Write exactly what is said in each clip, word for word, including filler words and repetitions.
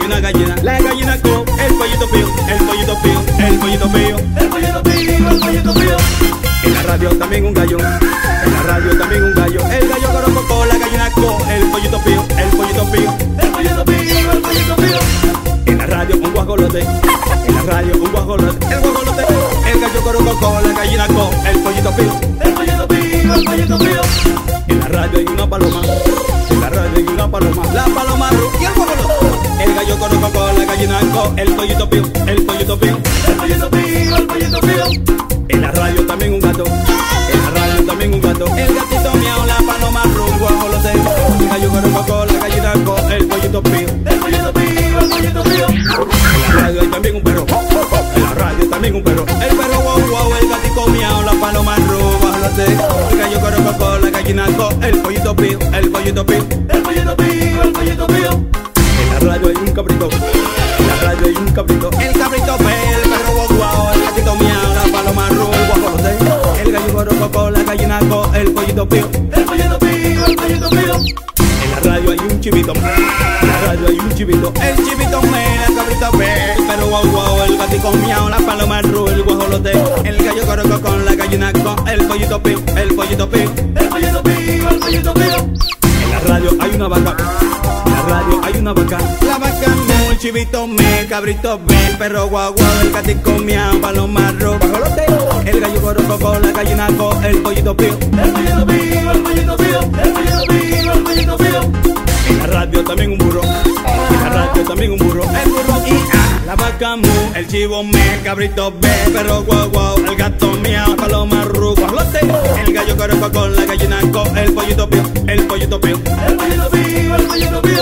una gallina, la gallina co, el pollito pío, el pollito pío, el pollito pío, el pollito pío, el pollito pío. En la radio también un gallo, en la radio también un gallo, el gallo corococó, la gallina co, el pollito pío, el pollito pío, el pollito pío, el pollito pío. En la radio un guajolote, en la radio un guajolote, el guajolote, el gallo corococó, la gallina co, el pollito pío, el pollito pío, el pollito pío. En la radio hay una paloma, en la radio hay una paloma, la paloma ru y el guajolote, el gallo corococó, la gallina co, el pollito pío, el pollito pío, el pollito pío, el pollito pío. En la radio también un gato, en la radio también un gato, el gatito miau, la paloma ru, el guajolote, el gallo corococó, la gallina co, el pollito pío, el pollito pío, el pollito pío. En la radio hay también un perro, en la radio también un perro, el perro guau guau, el gatito miau, la paloma ru, el guajolote, el gallo corococó, la gallina co, el pollito pío, el pollito pío, el pollito pío, el pollito pío. En la radio hay un cabrito, en la radio hay un cabrito, el cabrito pío, el perro guau guau, el gatito miau, la paloma ru, el guajolote, el gallo corococó, la gallina co, el pollito pío, el pollito pío, el pollito pío. En la radio hay un chivito, en la radio hay un chivito, el chivito me, el cabrito pe, el perro guau guau, el gatito miau, la paloma ru, el guajolote, el gallo corococó, la gallina co, el pollito pío, el pollito pío, el pollito pío, el pollito pío. En la radio hay una vaca, en la radio hay una vaca, la vaca mu, el chivito me, el cabrito pe, el perro guau guau, el gatito miau, paloma ru, guajolote, el gallo corococó, la gallina co, el pollito pío, el pollito pío, el pollito pío, el pollito pío, el pollito pío. En la radio también un burro, en la radio también un burro, el burro y ah, la vaca mu, el chivo me, el cabrito be, el perro guau guau, el gato miau, paloma ru, guajolote, el gallo corococó, la gallina co, el pollito pío, el pollito pío, el pollito pío, el pollito pío.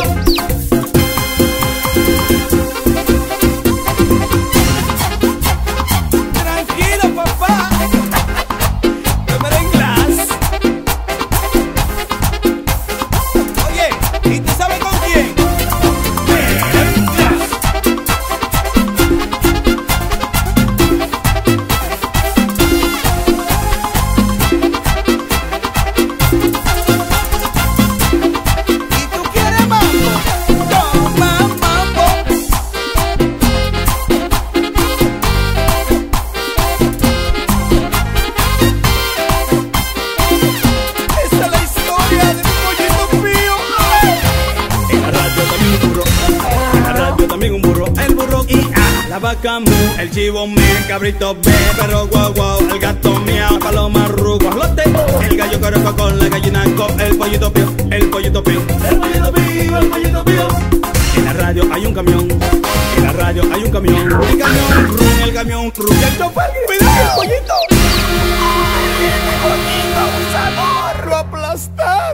Tranquilo papá, no me glass. Oye, ¿y tú sabes con quién? Glass. ¿Y tú quieres mambo? Toma mambo. Esa es la historia de mi pollito pío. En la radio también un burro, en la radio también un burro, el burro y ah, la vaca mu, el chivo me, el cabrito be, el perro guau guau, el gato miau, paloma ru, guajolote, el gallo corococó, la gallina co, el pollito pío, el pollito pío, el pollito pío, el pollito pío. En la radio hay un camión, en la radio hay un camión, el camión ru, el camión ru, y el chofer, cuidado el pollito. El pollito abusador, lo aplastaron.